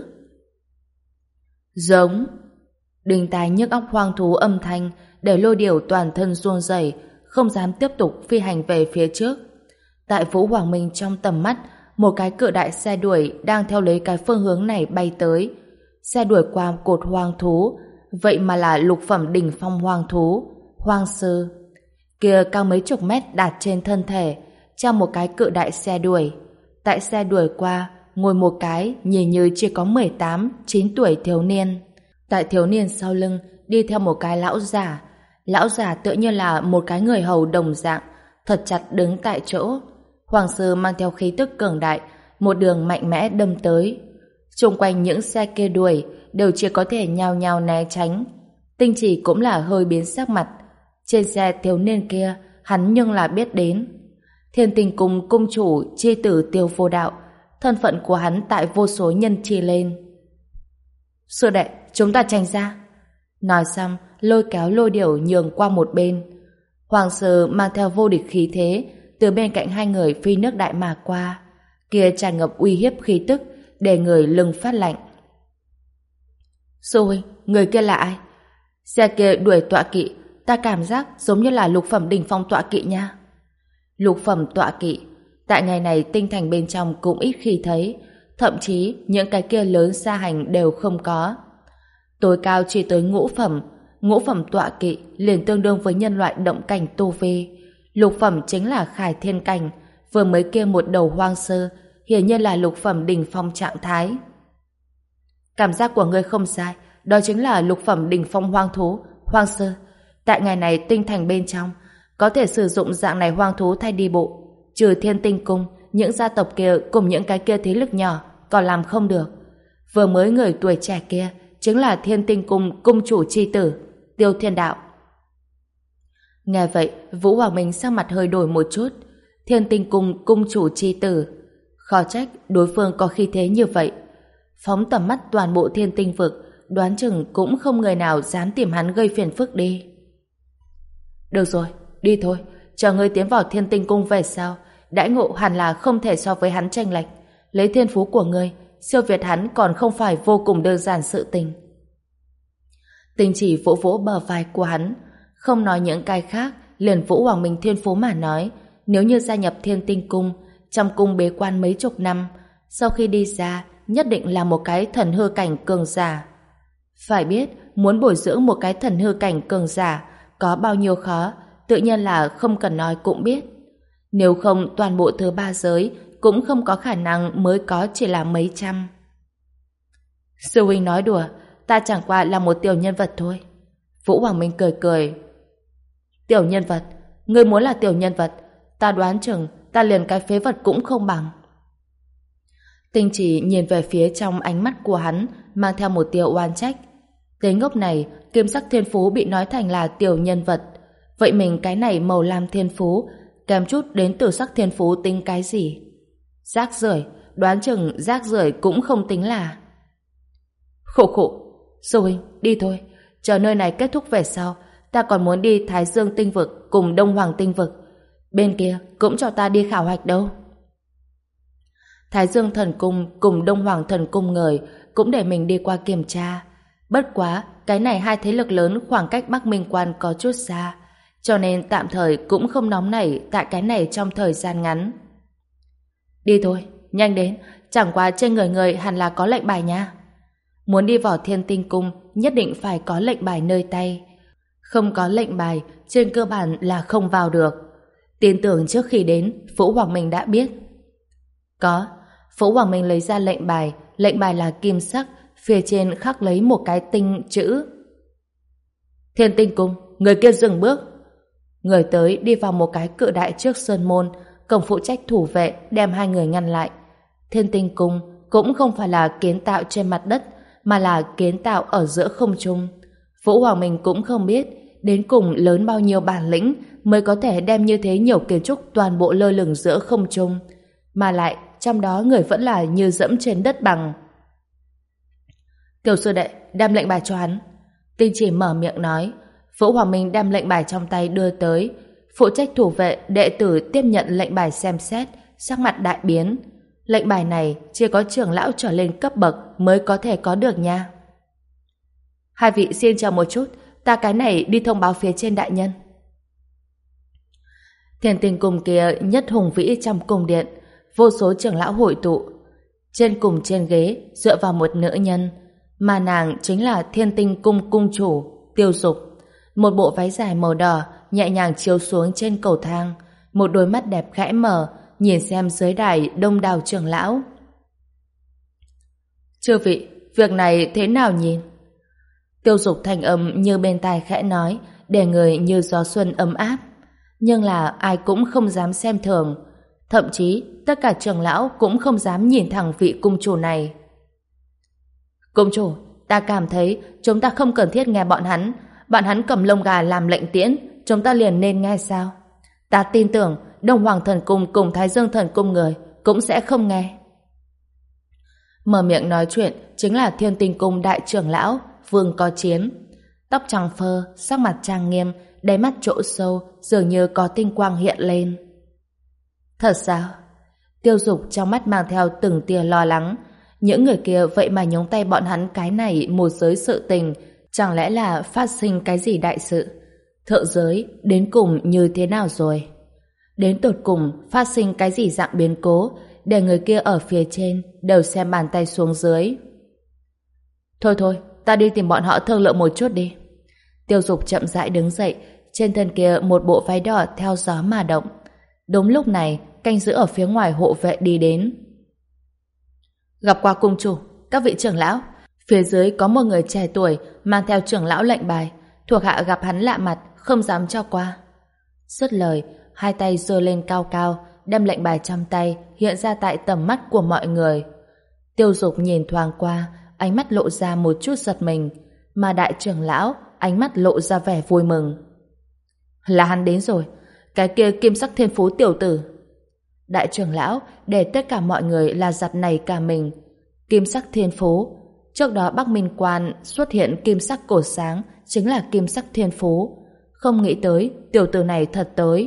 Giống! Đinh tai nhức óc hoang thú âm thanh để Lôi Điểu toàn thân run rẩy, không dám tiếp tục phi hành về phía trước. Tại Vũ Hoàng Minh trong tầm mắt, một cái cự đại xe đuổi đang theo lấy cái phương hướng này bay tới. Xe đuổi qua cột hoang thú, vậy mà là lục phẩm đỉnh phong hoang thú, hoang sư. Kia cao mấy chục mét đặt trên thân thể, trong một cái cự đại xe đuổi. Tại xe đuổi qua, ngồi một cái nhìn như chỉ có mười tám, chín tuổi thiếu niên. Tại thiếu niên sau lưng đi theo một cái lão già. Lão già tựa như là một cái người hầu đồng dạng, thật chặt đứng tại chỗ. Hoàng sư mang theo khí tức cường đại, một đường mạnh mẽ đâm tới. Xung quanh những xe kia đuổi đều chỉ có thể nhao nhao né tránh. Tinh Chỉ cũng là hơi biến sắc mặt. Trên xe thiếu niên kia, hắn nhưng là biết đến. Thiên Tinh Cung cung chủ chi tử Tiêu Vô Đạo, thân phận của hắn tại vô số nhân chi lên. Sư đệ, chúng ta tránh ra. Nói xong, lôi kéo Lôi Điểu nhường qua một bên. Hoàng sư mang theo vô địch khí thế, từ bên cạnh hai người phi nước đại mà qua. Kia tràn ngập uy hiếp khí tức, để người lưng phát lạnh. Sư huynh, người kia là ai? Xe kia đuổi tọa kỵ, ta cảm giác giống như là lục phẩm đỉnh phong tọa kỵ nha. Lục phẩm tọa kỵ, tại ngày này tinh thành bên trong cũng ít khi thấy, thậm chí những cái kia lớn xa hành đều không có. Tối cao chỉ tới ngũ phẩm, ngũ phẩm tọa kỵ liền tương đương với nhân loại động cảnh tu vi. Lục phẩm chính là khải thiên cảnh, vừa mới kia một đầu hoang sơ, hiển nhiên là lục phẩm đỉnh phong trạng thái. Cảm giác của ngươi không sai, đó chính là lục phẩm đỉnh phong hoang thú, hoang sơ. Tại ngày này tinh thành bên trong, có thể sử dụng dạng này hoang thú thay đi bộ. Trừ Thiên Tinh Cung, những gia tộc kia cùng những cái kia thế lực nhỏ còn làm không được. Vừa mới người tuổi trẻ kia chính là Thiên Tinh Cung cung chủ chi tử, Tiêu Thiên Đạo. Nghe vậy, Vũ Hoàng Minh sắc mặt hơi đổi một chút. Thiên Tinh Cung cung chủ chi tử, khó trách đối phương có khí thế như vậy. Phóng tầm mắt toàn bộ Thiên Tinh vực, đoán chừng cũng không người nào dám tìm hắn gây phiền phức đi. Được rồi, đi thôi, chờ ngươi tiến vào Thiên Tinh Cung về sau, đãi ngộ hẳn là không thể so với hắn chênh lệch. Lấy thiên phú của ngươi, siêu việt hắn còn không phải vô cùng đơn giản sự tình. Tinh Chỉ vỗ vỗ bờ vai của hắn, không nói những cái khác, liền Vũ Hoàng Minh thiên phú mà nói, nếu như gia nhập Thiên Tinh Cung, trong cung bế quan mấy chục năm, sau khi đi ra, nhất định là một cái thần hư cảnh cường giả. Phải biết, muốn bồi dưỡng một cái thần hư cảnh cường giả có bao nhiêu khó, tự nhiên là không cần nói cũng biết. Nếu không, toàn bộ thứ ba giới cũng không có khả năng mới có chỉ là mấy trăm. Sư huynh nói đùa, ta chẳng qua là một tiểu nhân vật thôi. Vũ Hoàng Minh cười cười. Tiểu nhân vật? Ngươi muốn là tiểu nhân vật, ta đoán chừng ta liền cái phế vật cũng không bằng. Tinh Chỉ nhìn về phía trong ánh mắt của hắn, mang theo một tia oan trách. Tên ngốc này, kim sắc thiên phú bị nói thành là tiểu nhân vật. Vậy mình cái này màu lam thiên phú, kém chút đến từ sắc thiên phú tính cái gì? Rác rưởi, đoán chừng rác rưởi cũng không tính là. Khổ khổ, sư huynh, đi thôi. Chờ nơi này kết thúc về sau, ta còn muốn đi Thái Dương tinh vực cùng Đông Hoàng tinh vực. Bên kia cũng cho ta đi khảo hạch đâu. Thái Dương thần cung cùng Đông Hoàng thần cung người cũng để mình đi qua kiểm tra. Bất quá, cái này hai thế lực lớn khoảng cách Bắc Minh Quan có chút xa, cho nên tạm thời cũng không nóng nảy tại cái này trong thời gian ngắn. Đi thôi, nhanh đến, chẳng qua trên người người hẳn là có lệnh bài nha. Muốn đi vào Thiên Tinh Cung nhất định phải có lệnh bài nơi tay. Không có lệnh bài, trên cơ bản là không vào được. Tin tưởng trước khi đến, Vũ Hoàng Minh đã biết. Có, Vũ Hoàng Minh lấy ra lệnh bài, lệnh bài là kim sắc, phía trên khắc lấy một cái tinh chữ. Thiên Tinh Cung, người kia dừng bước. Người tới đi vào một cái cự đại trước sơn môn, cổng phụ trách thủ vệ đem hai người ngăn lại. Thiên Tinh Cung cũng không phải là kiến tạo trên mặt đất, mà là kiến tạo ở giữa không trung. Vũ Hoàng Minh cũng không biết đến cùng lớn bao nhiêu bản lĩnh mới có thể đem như thế nhiều kiến trúc toàn bộ lơ lửng giữa không trung, mà lại trong đó người vẫn là như dẫm trên đất bằng. Tiểu sư đệ, đem lệnh bài cho hắn. Tinh Chỉ mở miệng nói. Vũ Hoàng Minh đem lệnh bài trong tay đưa tới. Phụ trách thủ vệ đệ tử tiếp nhận lệnh bài xem xét, sắc mặt đại biến. Lệnh bài này chỉ có trưởng lão trở lên cấp bậc mới có thể có được nha. Hai vị xin chờ một chút, ta cái này đi thông báo phía trên đại nhân. Thiên Tinh Cung kia nhất hùng vĩ trong cung điện, vô số trưởng lão hội tụ. Trên cùng trên ghế dựa vào một nữ nhân, mà nàng chính là Thiên Tinh Cung cung chủ Tiêu Dục. Một bộ váy dài màu đỏ nhẹ nhàng chiếu xuống trên cầu thang, một đôi mắt đẹp khẽ mở nhìn xem dưới đài đông đảo trưởng lão. Chư vị, việc này thế nào nhỉ? Tiêu Dục thanh âm như bên tai khẽ nói, để người như gió xuân ấm áp. Nhưng là ai cũng không dám xem thường, thậm chí tất cả trưởng lão cũng không dám nhìn thẳng vị cung chủ này. Cung chủ, ta cảm thấy chúng ta không cần thiết nghe bọn hắn. Bọn hắn cầm lông gà làm lệnh tiễn, chúng ta liền nên nghe sao? Ta tin tưởng Đông Hoàng Thần Cung cùng Thái Dương Thần Cung người cũng sẽ không nghe. Mở miệng nói chuyện chính là Thiên Tinh Cung đại trưởng lão Vương Có Chiến. Tóc trắng phơ, sắc mặt trang nghiêm, đáy mắt chỗ sâu dường như có tinh quang hiện lên. Thật sao? Tiêu Dục trong mắt mang theo từng tia lo lắng. Những người kia vậy mà nhúng tay bọn hắn cái này một giới sự tình, chẳng lẽ là phát sinh cái gì đại sự? Thượng giới đến cùng như thế nào rồi? Đến tột cùng phát sinh cái gì dạng biến cố để người kia ở phía trên đều xem bàn tay xuống dưới? Thôi thôi, ta đi tìm bọn họ thương lượng một chút đi. Tiêu Dục chậm rãi đứng dậy, trên thân kia một bộ váy đỏ theo gió mà động. Đúng lúc này, canh giữ ở phía ngoài hộ vệ đi đến. Gặp qua cung chủ, các vị trưởng lão. Phía dưới có một người trẻ tuổi mang theo trưởng lão lệnh bài, thuộc hạ gặp hắn lạ mặt, không dám cho qua. Dứt lời, hai tay giơ lên cao cao, đem lệnh bài trong tay hiện ra tại tầm mắt của mọi người. Tiêu Dục nhìn thoáng qua, ánh mắt lộ ra một chút giật mình, mà đại trưởng lão ánh mắt lộ ra vẻ vui mừng. Là hắn đến rồi, cái kia kim sắc thiên phú tiểu tử. Đại trưởng lão để tất cả mọi người là giật nảy cả mình. Kim sắc thiên phú, trước đó Bắc Minh Quan xuất hiện kim sắc cổ sáng chính là kim sắc thiên phú. Không nghĩ tới tiểu tử này thật tới.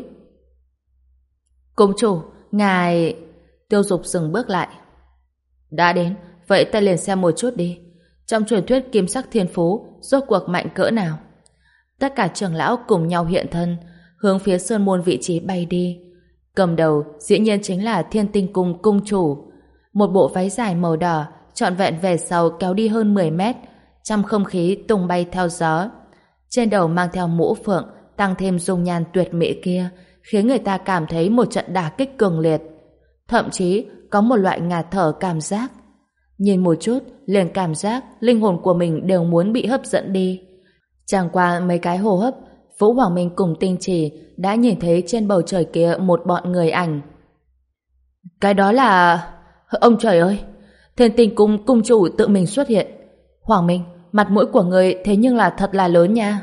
Cung chủ, ngài... Tiêu Dục dừng bước lại. Đã đến, vậy ta liền xem một chút đi. Trong truyền thuyết kim sắc thiên phú rốt cuộc mạnh cỡ nào? Tất cả trưởng lão cùng nhau hiện thân, hướng phía sơn môn vị trí bay đi. Cầm đầu dĩ nhiên chính là Thiên Tinh Cung cung chủ. Một bộ váy dài màu đỏ trọn vẹn về sau kéo đi hơn mười mét, trong không khí tung bay theo gió. Trên đầu mang theo mũ phượng, tăng thêm dung nhan tuyệt mỹ kia, khiến người ta cảm thấy một trận đả kích cường liệt. Thậm chí có một loại ngạt thở cảm giác. Nhìn một chút, liền cảm giác linh hồn của mình đều muốn bị hấp dẫn đi. Chẳng qua mấy cái hô hấp, Vũ Hoàng Minh cùng Tinh Chỉ đã nhìn thấy trên bầu trời kia một bọn người ảnh. Cái đó là... Ông trời ơi! Thiên Tinh Cung cung chủ tự mình xuất hiện. Hoàng Minh, mặt mũi của người thế nhưng là thật là lớn nha.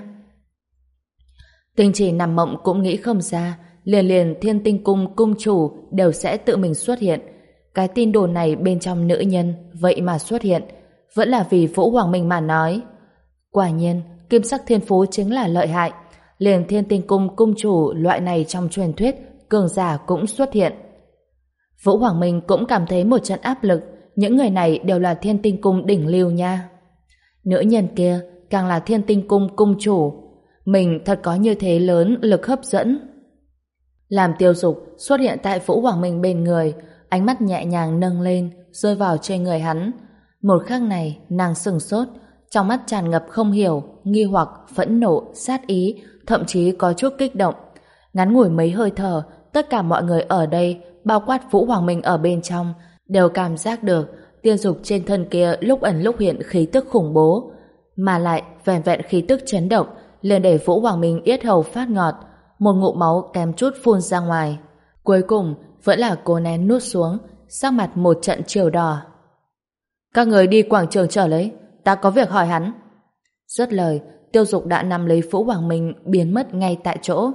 Tinh Chỉ nằm mộng cũng nghĩ không ra, liền liền Thiên Tinh Cung cung chủ đều sẽ tự mình xuất hiện. Cái tin đồn này bên trong nữ nhân vậy mà xuất hiện, vẫn là vì Vũ Hoàng Minh mà nói. Quả nhiên, kim sắc thiên phú chính là lợi hại. Liền Thiên Tinh Cung cung chủ loại này trong truyền thuyết, cường giả cũng xuất hiện. Vũ Hoàng Minh cũng cảm thấy một trận áp lực. Những người này đều là Thiên Tinh Cung đỉnh lưu nha. Nữ nhân kia càng là Thiên Tinh Cung cung chủ. Mình thật có như thế lớn lực hấp dẫn. Làm Tiêu Dục xuất hiện tại Vũ Hoàng Minh bên người, ánh mắt nhẹ nhàng nâng lên, rơi vào trên người hắn. Một khắc này, nàng sừng sốt, trong mắt tràn ngập không hiểu, nghi hoặc, phẫn nộ, sát ý, thậm chí có chút kích động. Ngắn ngủi mấy hơi thở, tất cả mọi người ở đây, bao quát Vũ Hoàng Minh ở bên trong, đều cảm giác được Tiêu Dục trên thân kia lúc ẩn lúc hiện khí tức khủng bố, mà lại vẻn vẹn khí tức chấn động, liền để Vũ Hoàng Minh yết hầu phát ngọt, một ngụm máu kém chút phun ra ngoài. Cuối cùng vẫn là cố nén nuốt xuống, sắc mặt một trận chiều đỏ. Các người đi quảng trường chờ lấy, ta có việc hỏi hắn. Dứt lời, Tiêu Dục đã nắm lấy Vũ Hoàng Minh biến mất ngay tại chỗ.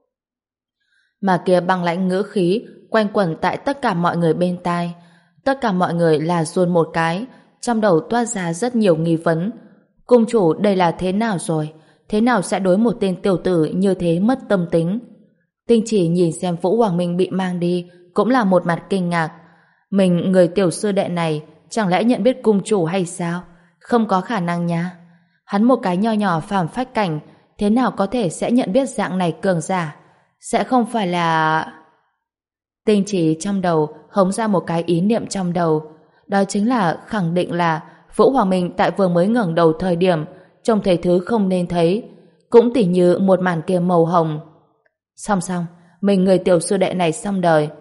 Mà kia băng lãnh ngữ khí quanh quẩn tại tất cả mọi người bên tai. Tất cả mọi người là run một cái, trong đầu toát ra rất nhiều nghi vấn. Cung chủ đây là thế nào rồi? Thế nào sẽ đối một tên tiểu tử như thế mất tâm tính? Tinh Chỉ nhìn xem Vũ Hoàng Minh bị mang đi cũng là một mặt kinh ngạc. Mình, người tiểu sư đệ này, chẳng lẽ nhận biết cung chủ hay sao? Không có khả năng nha. Hắn một cái nho nhỏ phàm phách cảnh, thế nào có thể sẽ nhận biết dạng này cường giả? Sẽ không phải là... Tinh Chỉ trong đầu hống ra một cái ý niệm trong đầu. Đó chính là khẳng định là Vũ Hoàng Minh tại vừa mới ngẩng đầu thời điểm trông thấy thứ không nên thấy, cũng tỉ như một màn kia màu hồng. Xong xong, mình người tiểu sư đệ này xong đời.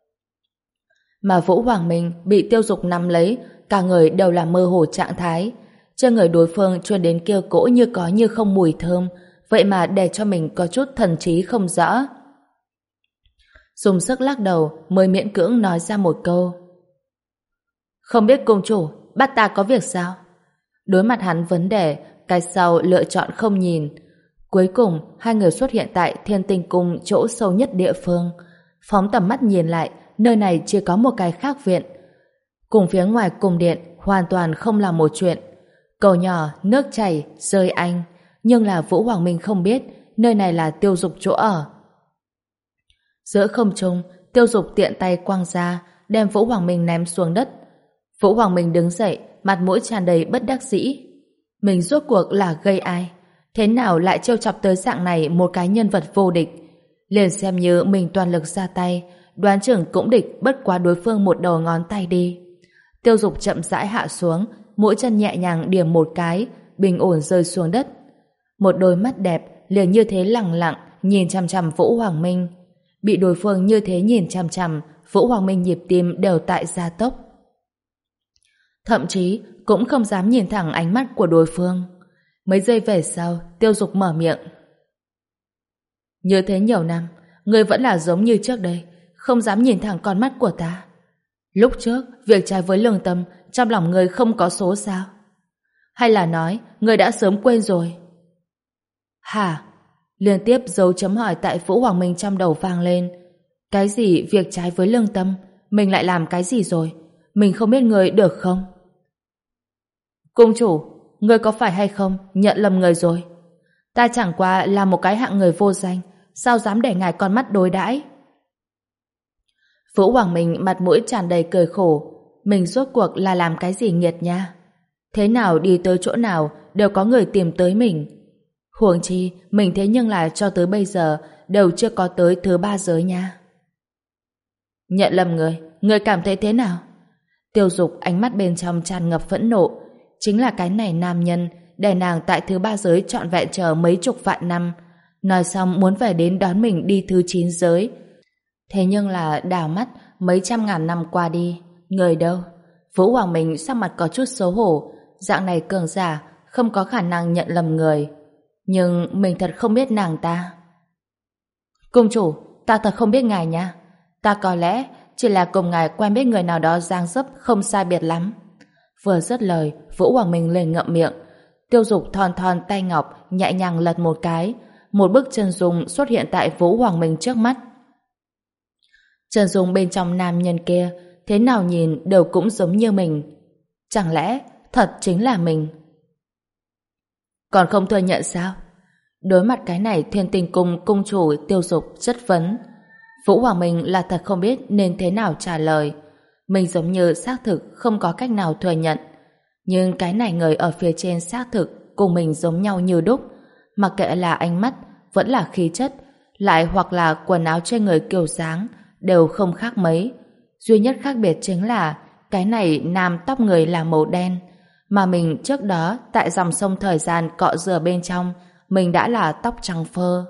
Mà Vũ Hoàng Minh bị Tiêu Dục nắm lấy, cả người đều là mơ hồ trạng thái. Trên người đối phương truyền đến kia cỗ như có như không mùi thơm, vậy mà để cho mình có chút thần trí không rõ. Dùng sức lắc đầu mới miễn cưỡng nói ra một câu. Không biết cung chủ, bắt ta có việc sao? Đối mặt hắn vấn đề, cái sau lựa chọn không nhìn. Cuối cùng, hai người xuất hiện tại Thiên Tinh Cung chỗ sâu nhất địa phương. Phóng tầm mắt nhìn lại, nơi này chỉ có một cái khác viện. Cùng phía ngoài cung điện hoàn toàn không là một chuyện. Cầu nhỏ, nước chảy, rơi anh. Nhưng là Vũ Hoàng Minh không biết nơi này là Tiêu Dục chỗ ở. Giữa không trung, Tiêu Dục tiện tay quăng ra, đem Vũ Hoàng Minh ném xuống đất. Vũ Hoàng Minh đứng dậy, mặt mũi tràn đầy bất đắc dĩ. Mình rốt cuộc là gây ai? Thế nào lại trêu chọc tới dạng này một cái nhân vật vô địch? Liền xem như mình toàn lực ra tay, đoán chừng cũng địch bất quá đối phương một đầu ngón tay đi. Tiêu Dục chậm rãi hạ xuống, mũi chân nhẹ nhàng điểm một cái, bình ổn rơi xuống đất. Một đôi mắt đẹp liền như thế lặng lặng nhìn chằm chằm Vũ Hoàng Minh. Bị đối phương như thế nhìn chằm chằm, Vũ Hoàng Minh nhịp tim đều tại gia tốc. Thậm chí cũng không dám nhìn thẳng ánh mắt của đối phương. Mấy giây về sau, Tiêu Dục mở miệng. Như thế nhiều năm, ngươi vẫn là giống như trước đây, không dám nhìn thẳng con mắt của ta. Lúc trước, việc trái với lương tâm trong lòng ngươi không có số sao? Hay là nói, ngươi đã sớm quên rồi? Hả? Liên tiếp dấu chấm hỏi tại Vũ Hoàng Minh trong đầu vang lên. Cái gì việc trái với lương tâm? Mình lại làm cái gì rồi? Mình không biết ngươi được không? Cung chủ, ngươi có phải hay không nhận lầm người rồi? Ta chẳng qua là một cái hạng người vô danh, sao dám để ngài con mắt đối đãi? Vũ Hoàng Minh mặt mũi tràn đầy cười khổ. Mình rốt cuộc là làm cái gì nghiệt nha? Thế nào đi tới chỗ nào đều có người tìm tới mình. Huống chi mình thế nhưng là cho tới bây giờ đều chưa có tới thứ ba giới nha. Nhận lầm người, người cảm thấy thế nào? Tiêu Dục ánh mắt bên trong tràn ngập phẫn nộ. Chính là cái này nam nhân để nàng tại thứ ba giới trọn vẹn chờ mấy chục vạn năm, nói xong muốn về đến đón mình đi thứ chín giới. Thế nhưng là đảo mắt mấy trăm ngàn năm qua đi, người đâu? Vũ Hoàng Minh sắc mặt có chút xấu hổ, dạng này cường giả không có khả năng nhận lầm người. Nhưng mình thật không biết nàng ta. Cung chủ, ta thật không biết ngài nha. Ta có lẽ chỉ là cùng ngài quen biết người nào đó dang dấp không sai biệt lắm. Vừa dứt lời, Vũ Hoàng Minh lên ngậm miệng. Tiêu Dục thon thon tay ngọc nhẹ nhàng lật một cái, một bức chân dung xuất hiện tại Vũ Hoàng Minh trước mắt. Chân dung bên trong nam nhân kia thế nào nhìn đều cũng giống như mình. Chẳng lẽ thật chính là mình? Còn không thừa nhận sao? Đối mặt cái này Thiên Tinh Cung cung chủ Tiêu Dục chất vấn. Vũ Hoàng Minh là thật không biết nên thế nào trả lời. Mình giống như xác thực không có cách nào thừa nhận. Nhưng cái này người ở phía trên xác thực cùng mình giống nhau như đúc. Mặc kệ là ánh mắt, vẫn là khí chất, lại hoặc là quần áo trên người kiểu dáng, đều không khác mấy. Duy nhất khác biệt chính là cái này nam tóc người là màu đen, mà mình trước đó tại dòng sông thời gian cọ rửa bên trong, mình đã là tóc trắng phơ.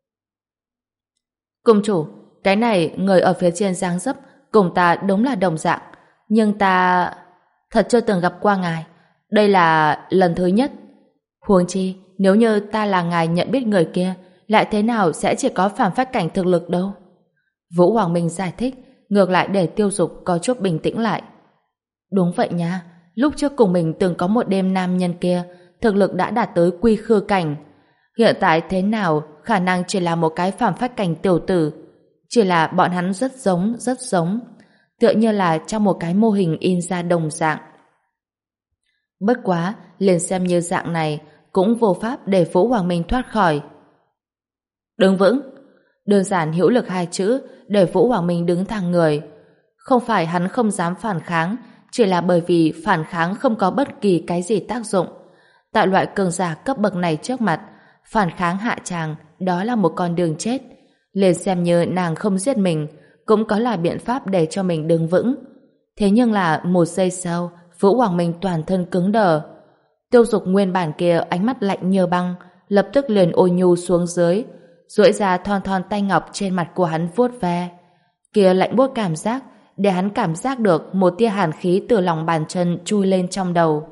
Cung chủ, cái này người ở phía trên dáng dấp cùng ta đúng là đồng dạng, nhưng ta thật chưa từng gặp qua ngài. Đây là lần thứ nhất. Huống chi, nếu như ta là ngài nhận biết người kia, lại thế nào sẽ chỉ có phàm phách cảnh thực lực đâu. Vũ Hoàng Minh giải thích, ngược lại để Tiêu Dục có chút bình tĩnh lại. Đúng vậy nha, lúc trước cùng mình từng có một đêm nam nhân kia, thực lực đã đạt tới quy khư cảnh. Hiện tại thế nào, khả năng chỉ là một cái phàm phách cảnh tiểu tử. Chỉ là bọn hắn rất giống, rất giống. Tựa như là trong một cái mô hình in ra đồng dạng. Bất quá, liền xem như dạng này, cũng vô pháp để Vũ Hoàng Minh thoát khỏi. Đứng vững. Đơn giản hữu lực hai chữ để Vũ Hoàng Minh đứng thẳng người. Không phải hắn không dám phản kháng, chỉ là bởi vì phản kháng không có bất kỳ cái gì tác dụng. Tại loại cường giả cấp bậc này trước mặt, phản kháng hạ tràng, đó là một con đường chết. Liền xem như nàng không giết mình, cũng có là biện pháp để cho mình đứng vững. Thế nhưng là một giây sau, Vũ Hoàng Minh toàn thân cứng đờ. Tiêu Dục nguyên bản kia ánh mắt lạnh như băng, lập tức liền ôi nhu xuống dưới, duỗi ra thon thon tay ngọc trên mặt của hắn vuốt ve. Kia lạnh buốt cảm giác, để hắn cảm giác được một tia hàn khí từ lòng bàn chân chui lên trong đầu.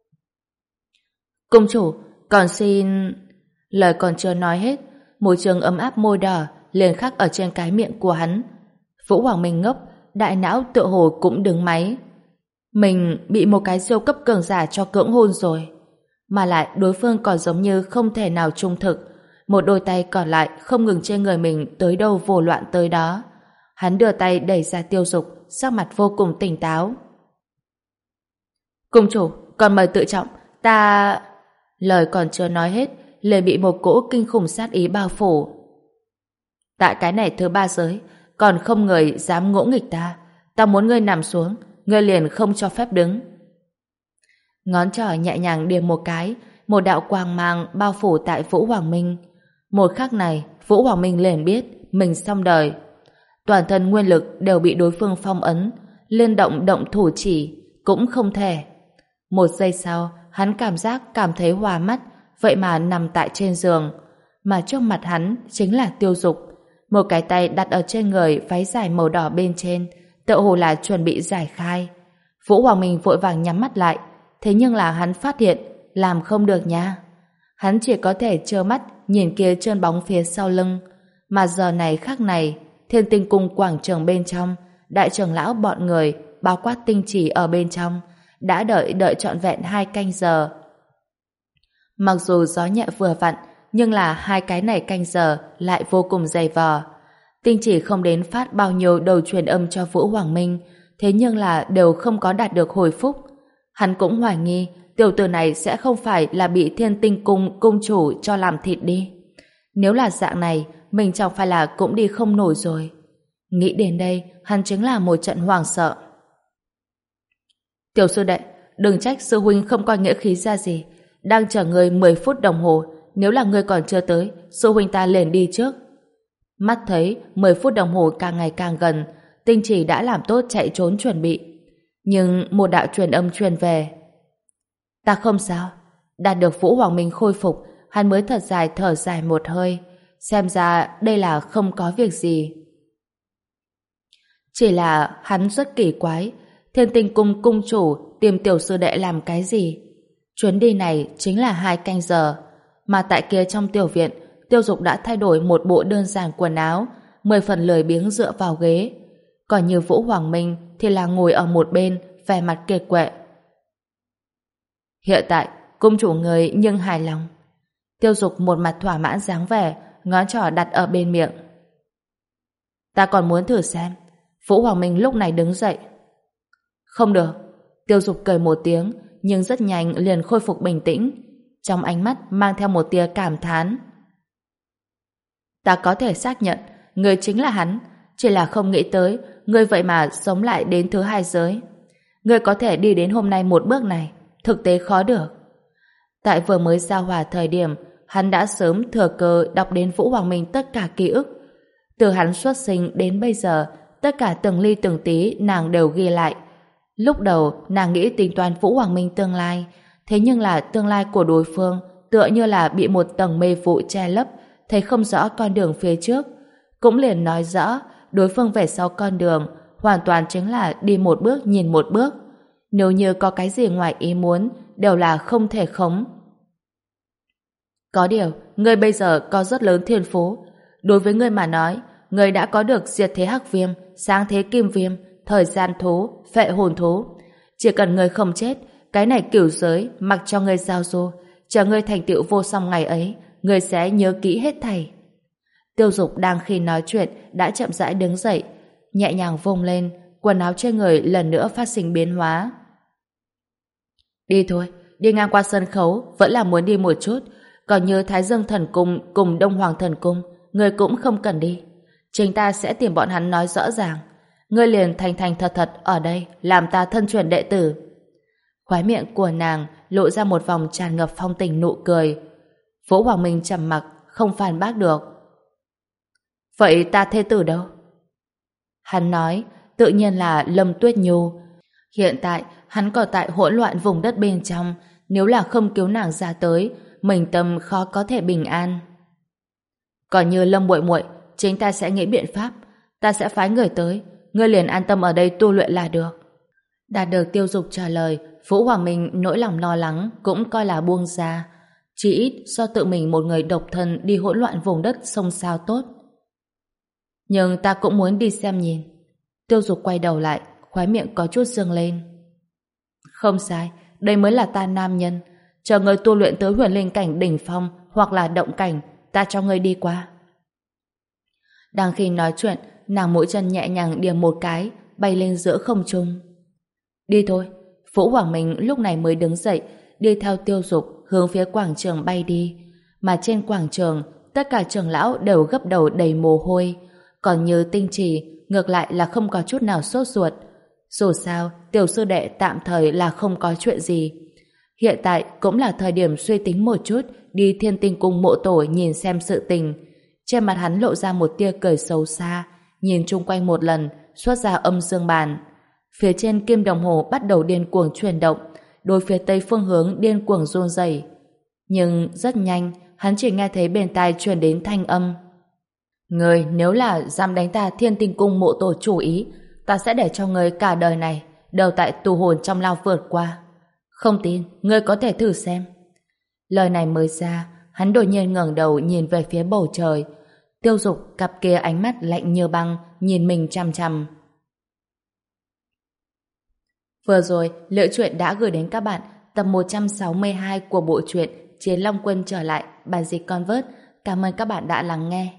Cung chủ, còn xin... Lời còn chưa nói hết, môi trường ấm áp môi đỏ liền khắc ở trên cái miệng của hắn. Vũ Hoàng Minh ngốc, đại não tựa hồ cũng đứng máy. Mình bị một cái siêu cấp cường giả cho cưỡng hôn rồi. Mà lại đối phương còn giống như không thể nào trung thực. Một đôi tay còn lại không ngừng trên người mình tới đâu vồ loạn tới đó. Hắn đưa tay đẩy ra Tiêu Dục, sắc mặt vô cùng tỉnh táo. Cung chủ, còn mời tự trọng, ta... Lời còn chưa nói hết, liền bị một cỗ kinh khủng sát ý bao phủ. Tại cái này thứ ba giới, còn không người dám ngỗ nghịch ta. Ta muốn ngươi nằm xuống, ngươi liền không cho phép đứng. Ngón trỏ nhẹ nhàng điểm một cái, một đạo quang mang bao phủ tại Vũ Hoàng Minh. Một khắc này, Vũ Hoàng Minh liền biết mình xong đời. Toàn thân nguyên lực đều bị đối phương phong ấn, liên động động thủ chỉ cũng không thể. Một giây sau, hắn cảm giác cảm thấy hoa mắt, vậy mà nằm tại trên giường, mà trước mặt hắn chính là Tiêu Dục, một cái tay đặt ở trên người váy dài màu đỏ bên trên, tựa hồ là chuẩn bị giải khai. Vũ Hoàng Minh vội vàng nhắm mắt lại, thế nhưng là hắn phát hiện làm không được nha. Hắn chỉ có thể trơ mắt nhìn kia trơn bóng phía sau lưng, mà giờ này khắc này, Thiên Tinh Cung quảng trường bên trong, đại trưởng lão bọn người, bao quát Tinh Chỉ ở bên trong, đã đợi đợi trọn vẹn hai canh giờ. Mặc dù gió nhẹ vừa vặn, nhưng là hai cái này canh giờ lại vô cùng dày vò. Tinh Chỉ không đến phát bao nhiêu đầu truyền âm cho Vũ Hoàng Minh, thế nhưng là đều không có đạt được hồi phúc. Hắn cũng hoài nghi tiểu tử này sẽ không phải là bị Thiên Tinh Cung cung chủ cho làm thịt đi. Nếu là dạng này, mình chẳng phải là cũng đi không nổi rồi. Nghĩ đến đây, hắn chính là một trận hoảng sợ. Tiểu sư đệ, đừng trách sư huynh không coi nghĩa khí ra gì. Đang chờ người mười phút đồng hồ, nếu là người còn chưa tới, sư huynh ta liền đi trước. Mắt thấy mười phút đồng hồ càng ngày càng gần, Tinh Chỉ đã làm tốt chạy trốn chuẩn bị. Nhưng một đạo truyền âm truyền về. Ta không sao. Đạt được Vũ Hoàng Minh khôi phục, hắn mới thật dài thở dài một hơi. Xem ra đây là không có việc gì. Chỉ là hắn rất kỳ quái. Thiên Tinh Cung cung chủ tìm tiểu sư đệ làm cái gì? Chuyến đi này chính là hai canh giờ. Mà tại kia trong tiểu viện, Tiêu Dục đã thay đổi một bộ đơn giản quần áo, mười phần lười biếng dựa vào ghế. Còn như Vũ Hoàng Minh thì là ngồi ở một bên, vẻ mặt kiệt quệ. Hiện tại, cung chủ người nhưng hài lòng. Tiêu Dục một mặt thỏa mãn dáng vẻ, ngón trỏ đặt ở bên miệng. Ta còn muốn thử xem. Vũ Hoàng Minh lúc này đứng dậy. Không được. Tiêu Dục cười một tiếng, nhưng rất nhanh liền khôi phục bình tĩnh. Trong ánh mắt mang theo một tia cảm thán. Ta có thể xác nhận, người chính là hắn, chỉ là không nghĩ tới, người vậy mà sống lại đến thứ hai giới. Người có thể đi đến hôm nay một bước này, thực tế khó được. Tại vừa mới giao hòa thời điểm, hắn đã sớm thừa cơ đọc đến Vũ Hoàng Minh tất cả ký ức. Từ hắn xuất sinh đến bây giờ, tất cả từng ly từng tí nàng đều ghi lại. Lúc đầu, nàng nghĩ tính toán Vũ Hoàng Minh tương lai, thế nhưng là tương lai của đối phương tựa như là bị một tầng mê vụ che lấp, thấy không rõ con đường phía trước. Cũng liền nói rõ, đối phương về sau con đường hoàn toàn chính là đi một bước nhìn một bước. Nếu như có cái gì ngoài ý muốn, đều là không thể khống. Có điều, ngươi bây giờ có rất lớn thiên phú. Đối với ngươi mà nói, ngươi đã có được diệt thế hắc viêm, sáng thế kim viêm, thời gian thú, phệ hồn thú. Chỉ cần ngươi không chết, cái này cửu giới mặc cho ngươi giao du, chờ ngươi thành tựu vô song ngày ấy, ngươi sẽ nhớ kỹ hết thảy. Tiêu Dục đang khi nói chuyện đã chậm rãi đứng dậy, nhẹ nhàng vung lên, quần áo trên người lần nữa phát sinh biến hóa. Đi thôi, đi ngang qua sân khấu vẫn là muốn đi một chút, còn như Thái Dương Thần Cung cùng Đông Hoàng Thần Cung, ngươi cũng không cần đi. Chính ta sẽ tìm bọn hắn nói rõ ràng. Ngươi liền thành thành thật thật ở đây làm ta thân truyền đệ tử. Khóe miệng của nàng lộ ra một vòng tràn ngập phong tình nụ cười. Vũ Hoàng Minh trầm mặc, không phản bác được. Vậy ta thê tử đâu? Hắn nói, tự nhiên là Lâm Tuyết Nhu. Hiện tại, hắn còn tại hỗn loạn vùng đất bên trong, nếu là không cứu nàng ra tới, mình tâm khó có thể bình an. Còn như Lâm muội muội, chính ta sẽ nghĩ biện pháp, ta sẽ phái người tới, ngươi liền an tâm ở đây tu luyện là được. Đạt được Tiêu Dục trả lời, Vũ Hoàng Minh nỗi lòng lo lắng cũng coi là buông ra, chỉ ít do tự mình một người độc thân đi hỗn loạn vùng đất sông sao tốt. Nhưng ta cũng muốn đi xem nhìn. Tiêu Dục quay đầu lại, khóe miệng có chút dương lên. Không sai, đây mới là ta nam nhân. Chờ ngươi tu luyện tới huyền linh cảnh đỉnh phong hoặc là động cảnh, ta cho ngươi đi qua. Đang khi nói chuyện, nàng mũi chân nhẹ nhàng điểm một cái, bay lên giữa không trung. Đi thôi. Vũ Hoàng Minh lúc này mới đứng dậy, đi theo Tiêu Dục hướng phía quảng trường bay đi. Mà trên quảng trường, tất cả trưởng lão đều gấp đầu đầy mồ hôi. Còn như Tinh Trì, ngược lại là không có chút nào sốt ruột. Dù sao, tiểu sư đệ tạm thời là không có chuyện gì. Hiện tại cũng là thời điểm suy tính một chút, đi Thiên Tinh Cung mộ tổ nhìn xem sự tình. Trên mặt hắn lộ ra một tia cười xấu xa, nhìn chung quanh một lần, xuất ra âm dương bàn. Phía trên kim đồng hồ bắt đầu điên cuồng chuyển động, đối phía tây phương hướng điên cuồng run rẩy. Nhưng rất nhanh, hắn chỉ nghe thấy bên tai truyền đến thanh âm. Người nếu là dám đánh ta Thiên Tinh Cung mộ tổ chủ ý, ta sẽ để cho người cả đời này đều tại tù hồn trong lao vượt qua. Không tin, ngươi có thể thử xem. Lời này mới ra, hắn đột nhiên ngẩng đầu nhìn về phía bầu trời. Tiêu Dục cặp kia ánh mắt lạnh như băng nhìn mình chằm chằm. Vừa rồi, Liễu Chuyện đã gửi đến các bạn tập một trăm sáu mươi hai của bộ truyện Chiến Long Quân trở lại, bản dịch Convert. Cảm ơn các bạn đã lắng nghe.